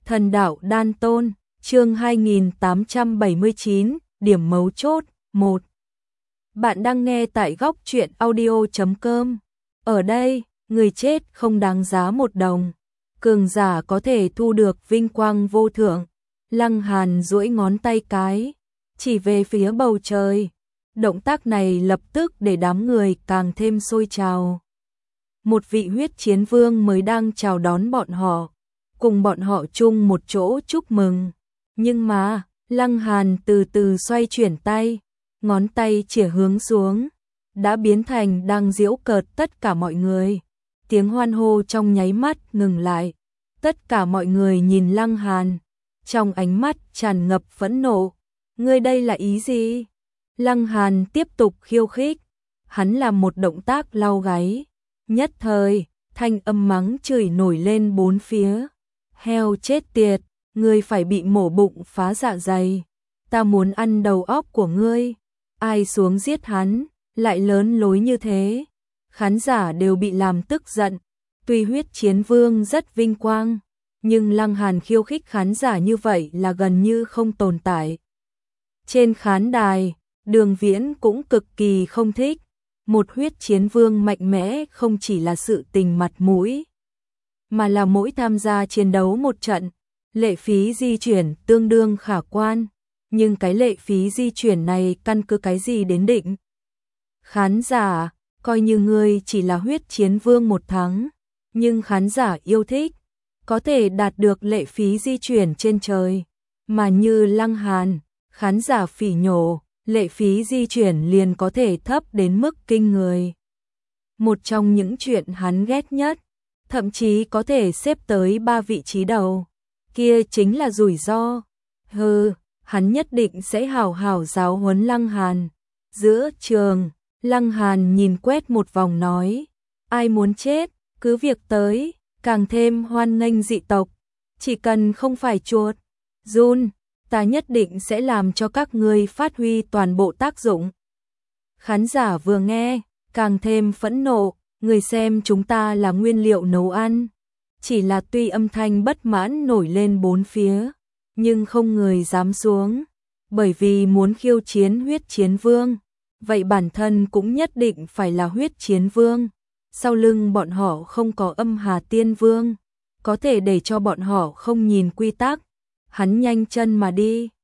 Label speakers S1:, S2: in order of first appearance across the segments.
S1: Thần đạo đan tôn, chương 2879, điểm mấu chốt, 1. Bạn đang nghe tại góc truyện audio.com. Ở đây, người chết không đáng giá một đồng. Cường giả có thể thu được vinh quang vô thượng. Lăng Hàn duỗi ngón tay cái, chỉ về phía bầu trời. Động tác này lập tức để đám người càng thêm sôi trào. Một vị huyết chiến vương mới đang chào đón bọn họ, cùng bọn họ chung một chỗ chúc mừng. Nhưng mà, Lăng Hàn từ từ xoay chuyển tay, ngón tay chĩa hướng xuống, đã biến thành đang giễu cợt tất cả mọi người. Tiếng hoan hô trong nháy mắt ngừng lại. Tất cả mọi người nhìn Lăng Hàn, trong ánh mắt tràn ngập phẫn nộ. Ngươi đây là ý gì? Lăng Hàn tiếp tục khiêu khích. Hắn làm một động tác lau gáy. Nhất thời, thanh âm mắng chửi nổi lên bốn phía. Heo chết tiệt, ngươi phải bị mổ bụng phá dạ dày. Ta muốn ăn đầu óc của ngươi. Ai xuống giết hắn, lại lớn lối như thế. Khán giả đều bị làm tức giận. Tuy huyết chiến vương rất vinh quang, nhưng Lăng Hàn khiêu khích khán giả như vậy là gần như không tồn tại. Trên khán đài, Đường Viễn cũng cực kỳ không thích. Một huyết chiến vương mạnh mẽ không chỉ là sự tình mặt mũi, mà là mỗi tham gia chiến đấu một trận, lệ phí di chuyển tương đương khả quan. Nhưng cái lệ phí di chuyển này căn cứ cái gì đến định? Khán giả, coi như ngươi chỉ là huyết chiến vương một tháng, nhưng khán giả yêu thích, có thể đạt được lệ phí di chuyển trên trời. Mà như Lăng Hàn, khán giả phỉ nhổ, lệ phí di chuyển liền có thể thấp đến mức kinh người. Một trong những chuyện hắn ghét nhất, thậm chí có thể xếp tới 3 vị trí đầu, kia chính là rủi ro. Hắn nhất định sẽ hào hào giáo huấn Lăng Hàn. Giữa trường, Lăng Hàn nhìn quét một vòng nói, ai muốn chết, cứ việc tới, càng thêm hoan nghênh dị tộc, chỉ cần không phải chuột, giun, ta nhất định sẽ làm cho các ngươi phát huy toàn bộ tác dụng. Khán giả vừa nghe, càng thêm phẫn nộ, người xem chúng ta là nguyên liệu nấu ăn. Chỉ là tuy âm thanh bất mãn nổi lên bốn phía, nhưng không người dám xuống, bởi vì muốn khiêu chiến huyết chiến vương, vậy bản thân cũng nhất định phải là huyết chiến vương. Sau lưng bọn họ không có Âm Hà Tiên Vương, có thể để cho bọn họ không nhìn quy tắc. Hắn nhanh chân mà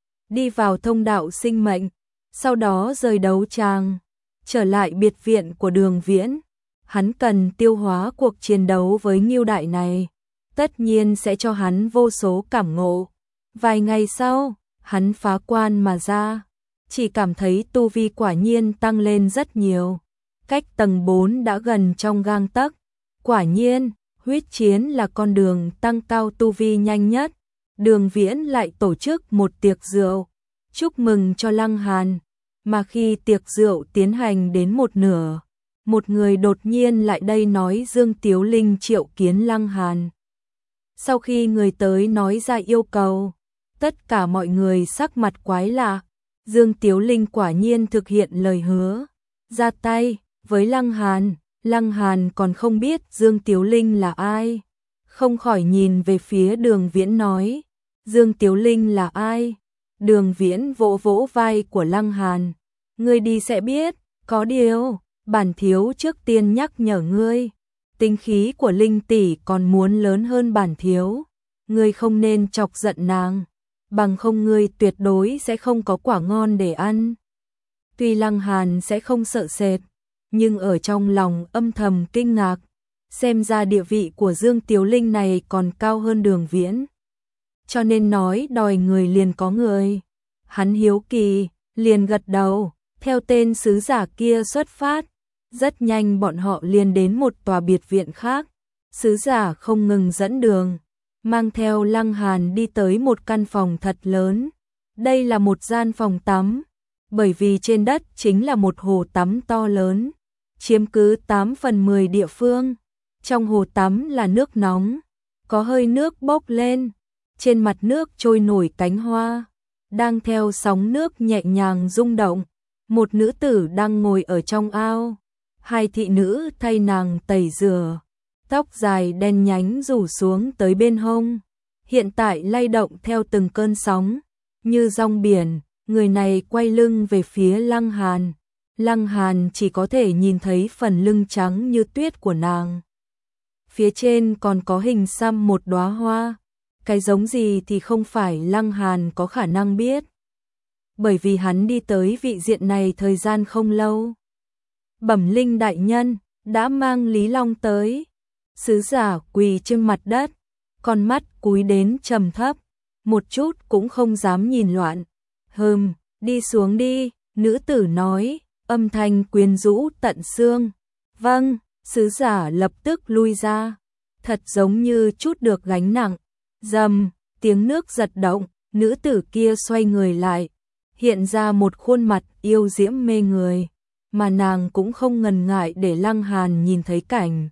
S1: đi vào thông đạo sinh mệnh, sau đó rời đấu tràng, trở lại biệt viện của Đường Viễn. Hắn cần tiêu hóa cuộc chiến đấu với Ngưu Đại này, tất nhiên sẽ cho hắn vô số cảm ngộ. Vài ngày sau, hắn phá quan mà ra, chỉ cảm thấy tu vi quả nhiên tăng lên rất nhiều. Cách tầng 4 đã gần trong gang tấc. Quả nhiên, huyết chiến là con đường tăng cao tu vi nhanh nhất. Đường Viễn lại tổ chức một tiệc rượu, chúc mừng cho Lăng Hàn. Mà khi tiệc rượu tiến hành đến một nửa, một người đột nhiên lại đây nói Dương Tiếu Linh triệu kiến Lăng Hàn. Sau khi người tới nói ra yêu cầu, tất cả mọi người sắc mặt quái lạ. Dương Tiếu Linh quả nhiên thực hiện lời hứa, ra tay với Lăng Hàn. Lăng Hàn còn không biết Dương Tiếu Linh là ai, không khỏi nhìn về phía Đường Viễn nói, Dương Tiếu Linh là ai? Đường Viễn vỗ vỗ vai của Lăng Hàn, ngươi đi sẽ biết. Có điều, bản thiếu trước tiên nhắc nhở ngươi, tính khí của Linh tỷ còn muốn lớn hơn bản thiếu, ngươi không nên chọc giận nàng, bằng không ngươi tuyệt đối sẽ không có quả ngon để ăn. Tuy Lăng Hàn sẽ không sợ sệt, nhưng ở trong lòng âm thầm kinh ngạc, xem ra địa vị của Dương Tiếu Linh này còn cao hơn Đường Viễn. Cho nên nói đòi người liền có người. Hắn hiếu kỳ, liền gật đầu, theo tên sứ giả kia xuất phát. Rất nhanh bọn họ liền đến một tòa biệt viện khác. Sứ giả không ngừng dẫn đường, mang theo Lăng Hàn đi tới một căn phòng thật lớn. Đây là một gian phòng tắm, bởi vì trên đất chính là một hồ tắm to lớn, chiếm cứ 8/10 địa phương. Trong hồ tắm là nước nóng, có hơi nước bốc lên, trên mặt nước trôi nổi cánh hoa, đang theo sóng nước nhẹ nhàng rung động. Một nữ tử đang ngồi ở trong ao, hai thị nữ thay nàng tẩy rửa, tóc dài đen nhánh rủ xuống tới bên hông. hiện tại lay động theo từng cơn sóng, như rong biển, người này quay lưng về phía Lăng Hàn. Lăng Hàn chỉ có thể nhìn thấy phần lưng trắng như tuyết của nàng. Phía trên còn có hình xăm một đóa hoa, cái giống gì thì không phải Lăng Hàn có khả năng biết. Bởi vì hắn đi tới vị diện này thời gian không lâu. Bẩm Linh đại nhân, đã mang Lý Long tới. Sứ giả quỳ trên mặt đất, con mắt cúi đến trầm thấp, một chút cũng không dám nhìn loạn. Đi xuống đi, nữ tử nói, âm thanh quyến rũ tận xương. Vâng, sứ giả lập tức lui ra, thật giống như chút được gánh nặng. Rầm, tiếng nước giật động, nữ tử kia xoay người lại, hiện ra một khuôn mặt yêu diễm mê người, mà nàng cũng không ngần ngại để Lăng Hàn nhìn thấy cảnh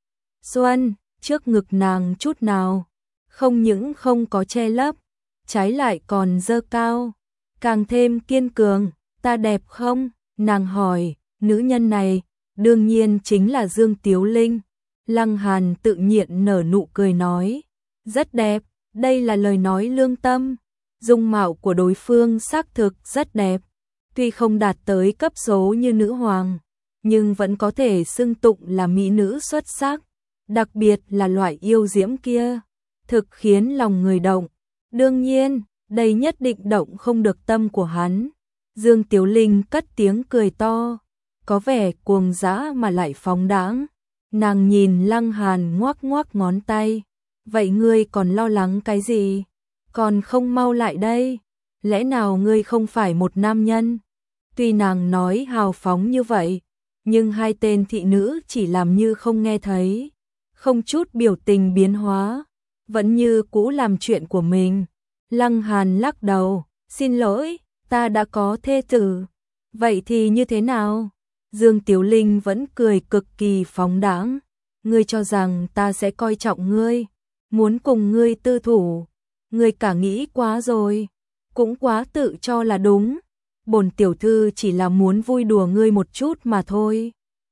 S1: xuân trước ngực nàng chút nào, không những không có che lấp, trái lại còn dơ cao, càng thêm kiên cường. Ta đẹp không? Nàng hỏi. Nữ nhân này đương nhiên chính là Dương Tiếu Linh. Lăng Hàn tự nhiên nở nụ cười nói, rất đẹp. Đây là lời nói lương tâm. Dung mạo của đối phương xác thực rất đẹp, tuy không đạt tới cấp số như nữ hoàng, nhưng vẫn có thể xưng tụng là mỹ nữ xuất sắc, đặc biệt là loại yêu diễm kia, thực khiến lòng người động. Đương nhiên, đây nhất định động không được tâm của hắn. Dương Tiếu Linh cất tiếng cười to, có vẻ cuồng dã mà lại phóng đãng. Nàng nhìn Lăng Hàn ngoắc ngoắc ngón tay, vậy ngươi còn lo lắng cái gì? Còn không mau lại đây, lẽ nào ngươi không phải một nam nhân? Tuy nàng nói hào phóng như vậy, nhưng hai tên thị nữ chỉ làm như không nghe thấy, không chút biểu tình biến hóa, vẫn như cũ làm chuyện của mình. Lăng Hàn lắc đầu, xin lỗi, ta đã có thê tử. Vậy thì như thế nào? Dương Tiếu Linh vẫn cười cực kỳ phóng đãng. Ngươi cho rằng ta sẽ coi trọng ngươi, muốn cùng ngươi tư thủ. Ngươi cả nghĩ quá rồi, cũng quá tự cho là đúng. Bổn tiểu thư chỉ là muốn vui đùa ngươi một chút mà thôi.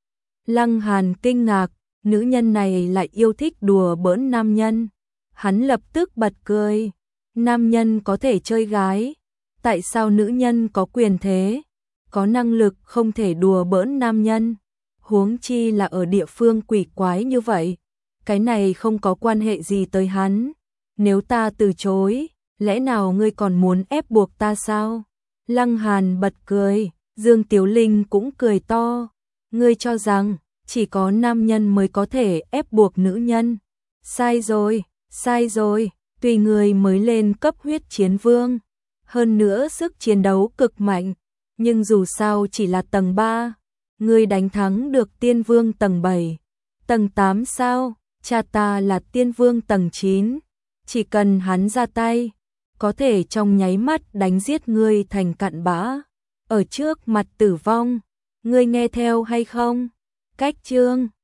S1: Lăng Hàn kinh ngạc, nữ nhân này lại yêu thích đùa bỡn nam nhân. Hắn lập tức bật cười. Nam nhân có thể chơi gái, tại sao nữ nhân có quyền thế, có năng lực không thể đùa bỡn nam nhân? Huống chi là ở địa phương quỷ quái như vậy. Cái này không có quan hệ gì tới hắn. Nếu ta từ chối, lẽ nào ngươi còn muốn ép buộc ta sao? Lăng Hàn bật cười, Dương Tiếu Linh cũng cười to. Ngươi cho rằng chỉ có nam nhân mới có thể ép buộc nữ nhân. Sai rồi, sai rồi, tuy ngươi mới lên cấp huyết chiến vương, hơn nữa sức chiến đấu cực mạnh, nhưng dù sao chỉ là tầng 3. Ngươi đánh thắng được tiên vương tầng 7. Tầng 8 sao? Cha ta là tiên vương tầng 9. Chỉ cần hắn ra tay, có thể trong nháy mắt đánh giết ngươi thành cặn bã. Ở trước mặt tử vong, ngươi nghe theo hay không? Cách chương